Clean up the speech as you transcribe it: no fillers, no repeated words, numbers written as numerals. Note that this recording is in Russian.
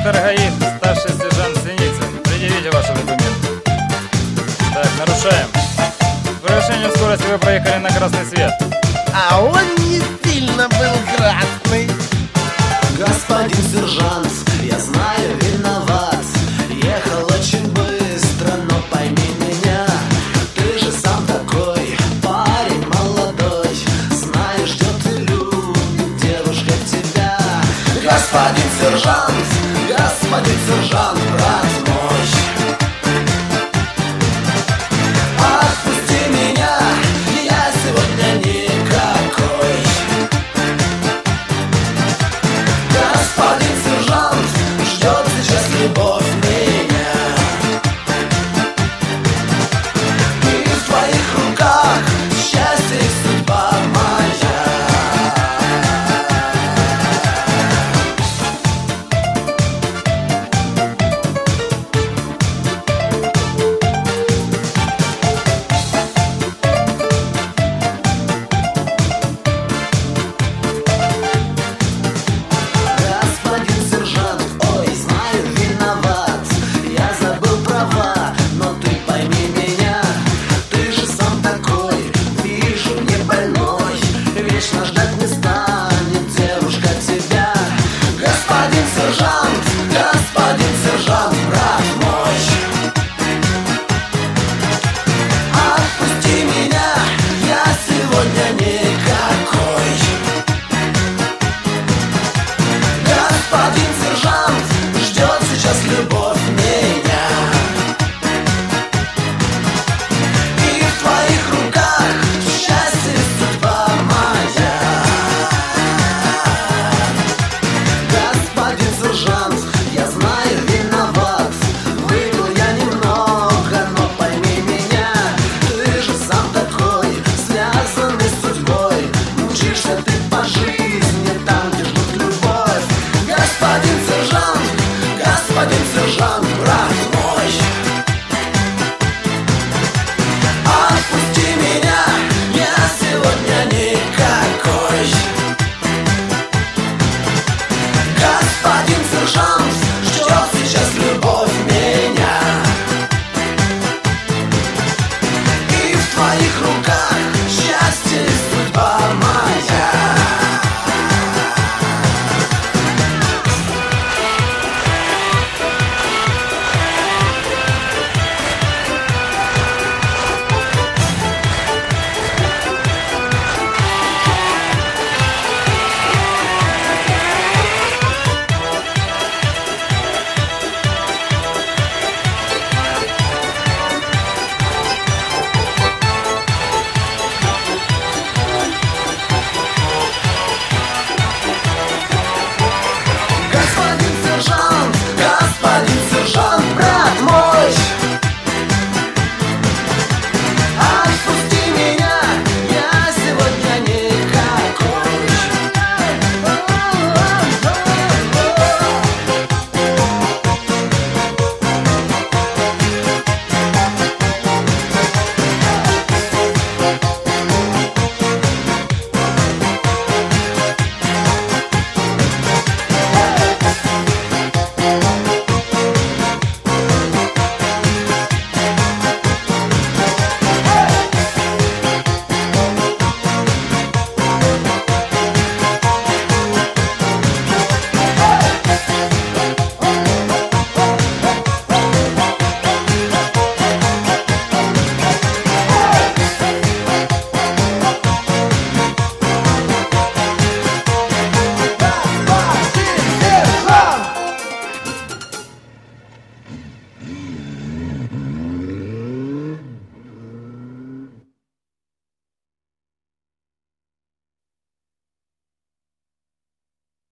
Инспектор ГАИ, старший сержант Синицын. Предъявите ваши документы. Так, нарушаем. С превышением скорости вы проехали на красный свет. А он не сильно был красный. Господин сержант, я знаю, виноват. Ехал очень быстро, но пойми меня. Ты же сам такой парень молодой. Знаешь, ждет и любит девушка тебя. Господин сержант, брат.